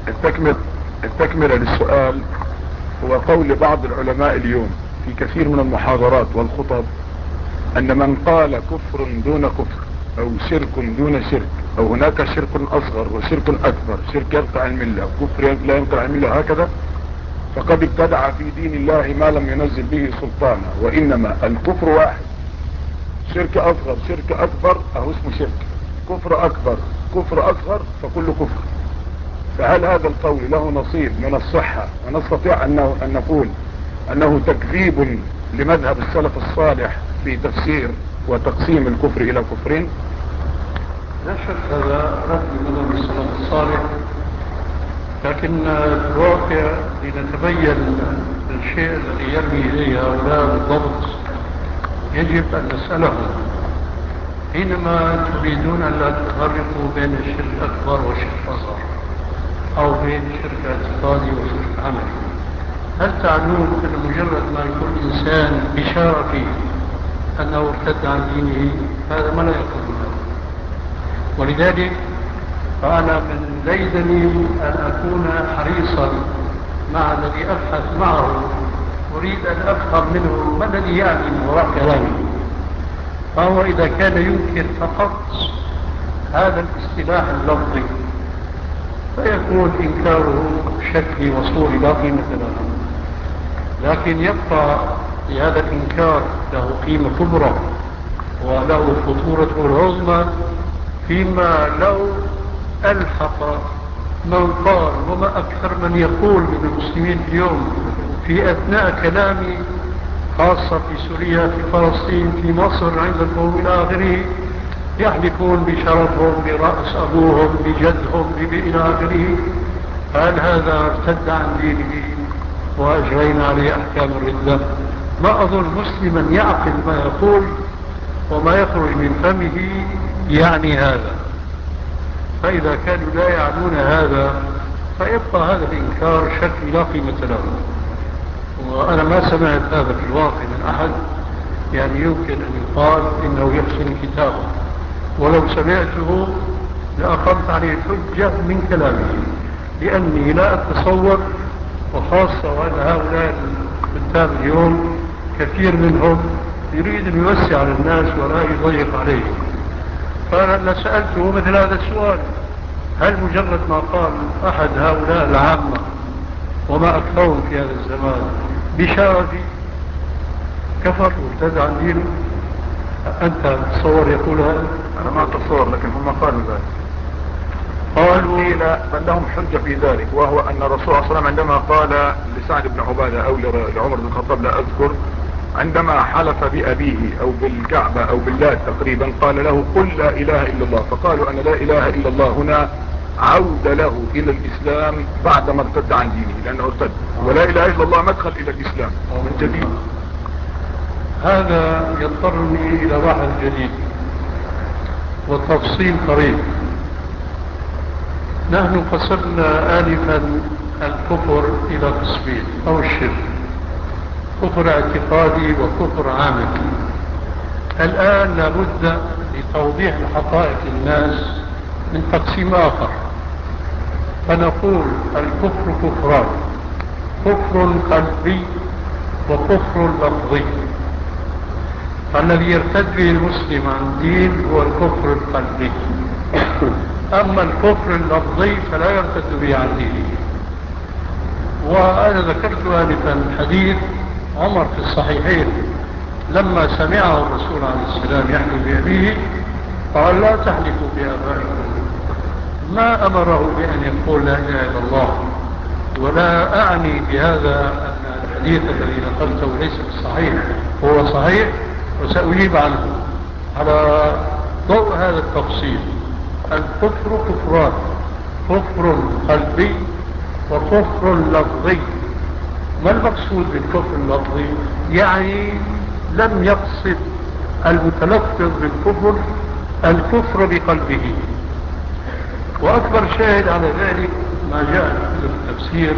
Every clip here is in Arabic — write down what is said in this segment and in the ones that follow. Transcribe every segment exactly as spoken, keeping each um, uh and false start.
التكمل التكملة للسؤال هو قول بعض العلماء اليوم في كثير من المحاضرات والخطب ان من قال كفر دون كفر او شرك دون شرك او هناك شرك اصغر وشرك اكبر، شرك ينقع الملة وكفر لا ينقع الملة هكذا، فقد ابتدع في دين الله ما لم ينزل به سلطانا، وانما الكفر واحد، شرك اصغر شرك اكبر اهو اسمه شرك، كفر اكبر كفر اصغر فكل كفر. فهل هذا القول له نصيب من الصحة ونستطيع أن نقول أنه تكذيب لمذهب السلف الصالح في تفسير وتقسيم الكفر إلى كفرين؟ لا شك هذا رد مذهب السلف الصالح، لكن في الواقع لنتبين الشيء الذي يرمي إليه هؤلاء بالضبط يجب أن نسألهم حينما تريدون أن لا تفرقوا بين الشرك الأكبر والشرك الأصغر أو بين شرك اعتقادي وشرك عملي، هل تعنون أن مجرد ما يكون إنسان بشارة فيه أنه ارتد عن دينه هذا ما لا يكون له؟ ولذلك فأنا من ليدني أن أكون حريصا مع الذي أبحث معه، أريد أن أفهم منه ما الذي يعني من وراء كلامه. فهو إذا كان ينكر فقط هذا الاصطلاح اللفظي فيكون إنكاره شكلي وصوري لا قيمة له، لكن يبقى لهذا الإنكار له قيمة كبرى وله خطورة العظمى فيما لو ألحق من قال وما أكثر من يقول من المسلمين اليوم في أثناء كلامي، خاصة في سوريا في فلسطين في مصر عندكم إلى آخره، يحلفون بشرفهم برأس أبوهم بجدهم إلى آخره، هل هذا ارتد عن دينه وأجرينا عليه أحكام الردة؟ ما أظن مسلما يعقل ما يقول وما يخرج من فمه يعني هذا. فإذا كانوا لا يعنون هذا فيبقى هذا الإنكار شكل لا قيمة له. وأنا ما سمعت هذا في الواقع من أحد يعني يمكن أن يقال إنه يحسن كتابه، ولو سمعته لأقمت عليه الحجة من كلامه، لأني لا أتصور، وخاصة وأن هؤلاء الكتاب اليوم كثير منهم يريد أن يوسع على الناس ولا يضيق عليه. فأنا سألته مثل هذا السؤال: هل مجرد ما قال أحد هؤلاء العامة وما أكثرهم في هذا الزمان بشارة كفر وارتد عن دينه؟ أنت تصور يقول هذا؟ أنا ما أتصور، لكن هم قالوا ذلك. قالوا قيل بل لهم حجة في ذلك، وهو أن الرسول صلى الله عليه وسلم عندما قال لسعد بن عبادة أو لعمر بن الخطاب لا أذكر، عندما حلف بأبيه أو بالكعبة أو بالله تقريبا، قال له قل لا إله إلا الله، فقالوا أن لا إله إلا الله هنا عود له إلى الإسلام بعدما ارتد عن دينه، لأنه ارتد، ولا إله إلا الله مدخل إلى الإسلام من جديد. هذا يضطرني إلى بحث جديد وتفصيل قريب. نحن قسمنا آنفا الكفر إلى قسمين أو الشرك، كفر اعتقادي وكفر عملي. الآن لابد لتوضيح الحقائق للناس من تقسيم آخر، فنقول الكفر كفران: كفر قلبي وكفر لفظي. فالذي يرتد به المسلم عن دين هو الكفر القلبي، أما الكفر اللفظي فلا يرتد به عن دينه. وأنا ذكرت آنفا حديث عمر في الصحيحين لما سمعه الرسول عليه السلام يحلف بأبيه قال: لا تحلفوا بآبائكم. ما أمره بأن يقول لا إله إلا الله، ولا أعني بهذا أن الحديث الذي نقلته ليس بالصحيح، هو صحيح وسأجيب عنه على ضوء هذا التفصيل. الكفر كفران: كفر قلبي وكفر لفظي. ما المقصود بالكفر اللفظي؟ يعني لم يقصد المتلفظ بالكفر الكفر بقلبه. وأكبر شاهد على ذلك ما جاء في التفسير،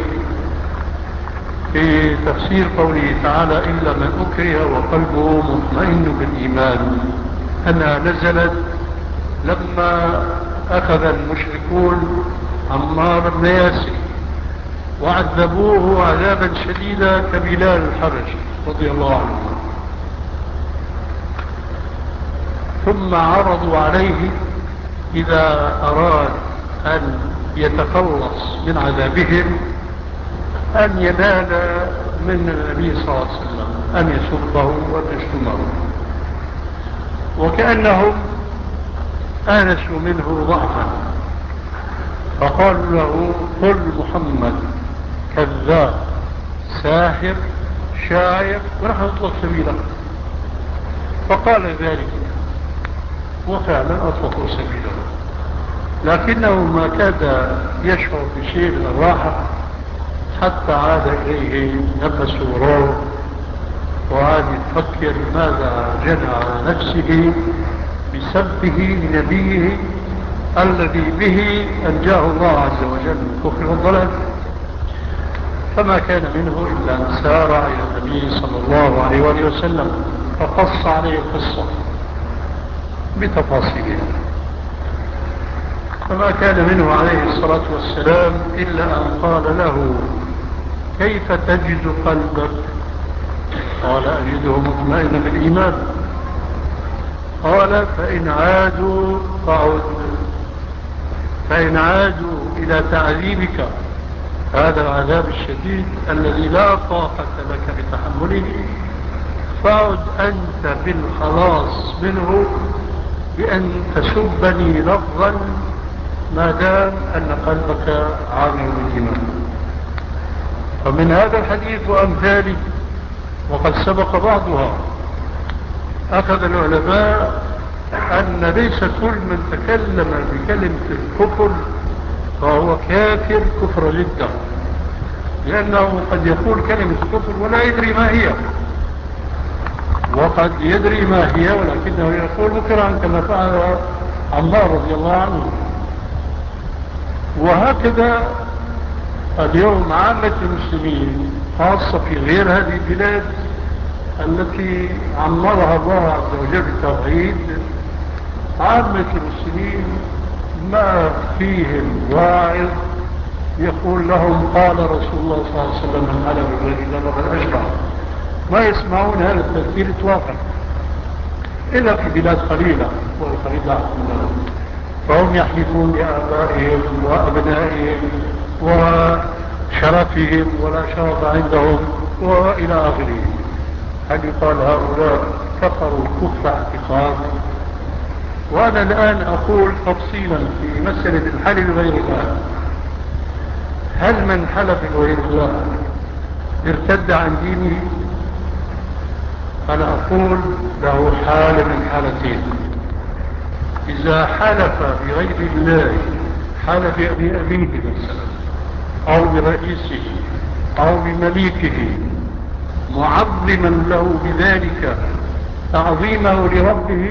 في تفسير قوله تعالى: إلا من أكره وقلبه مطمئن بالإيمان، أنها نزلت لما أخذ المشركون عمار بن ياسر وعذبوه عذابا شديدا كبلال الحبشي رضي الله عنه، ثم عرضوا عليه إذا أراد أن يتخلص من عذابهم أن ينال من النبي صلى الله عليه وسلم أن يسبه وأن يشتمه، وكأنهم آنسوا منه ضعفا، فقالوا له قل محمد كذاب ساحر شاعر ونحن نطلق سبيله، فقال ذلك وفعلا أطلقوا سبيله، لكنه ما كاد يشعر بشيء من الراحة حتى عاد إليه نفس وراء وعاد يفكر ماذا جنى على نفسه بسبه لنبيه الذي به أنجاه الله عز وجل من كفر والضلال. فما كان منه إلا أن سارع إلى النبي صلى الله عليه وآله وسلم فقص عليه القصة بتفاصيلها، فما كان منه عليه الصلاة والسلام إلا أن قال له كيف تجد قلبك؟ قال أجده مطمئنا بالإيمان. قال فإن عادوا فعد، فإن عادوا إلى تعذيبك هذا العذاب الشديد الذي لا طاقة لك بتحمله، فعد أنت بالخلاص منه بأن تسبني لفظا ما دام أن قلبك عامل بالإيمان. فمن هذا الحديث وأمثاله وقد سبق بعضها أخذ العلماء أن ليس كل من تكلم بكلمة الكفر فهو كافر كفر جدا، لأنه قد يقول كلمة كفر ولا يدري ما هي، وقد يدري ما هي ولكنه يقول مكرها كما فعل عمار رضي الله عنه. وهكذا اليوم عامة المسلمين خاصة في غير هذه البلاد التي عمرها الله عز وجل بالتوحيد، عامة المسلمين ما فيهم واعظ يقول لهم قال رسول الله صلى الله عليه وسلم من على بغير الله فقد أشرك، ما يسمعون هذا التفكير اطلاقا إلا في بلاد قليلة والقليلة منهم، فهم يحلفون بآبائهم وأبنائهم وشرفهم ولا شرف عندهم وإلى آخره. هل يقال هؤلاء كفروا كفر اعتقاد؟ وأنا الآن أقول تفصيلا في مسألة الحلف بغير الله، هل من حلف بغير الله ارتد عن دينه؟ أنا أقول له حالة من حالتين، إذا حلف بغير الله حلف بأبيه مثلا أو برئيسه أو بمليكه معظما له بذلك تعظيمه لربه